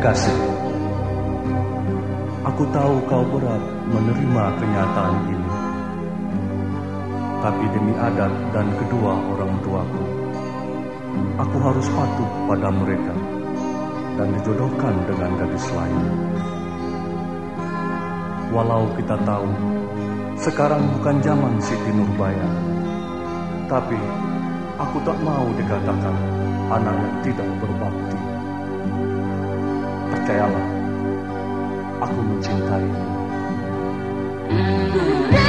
kasih. Aku tahu kau berat menerima kenyataan ini. Tapi demi adat dan kedua orang tuaku, aku harus patuh pada mereka dan dijodohkan dengan gadis lain. Walau kita tahu sekarang bukan zaman Siti Nurbaya, tapi aku tak mau dikatakan anak yang tidak berbakti. Percayalah, aku mencintaimu.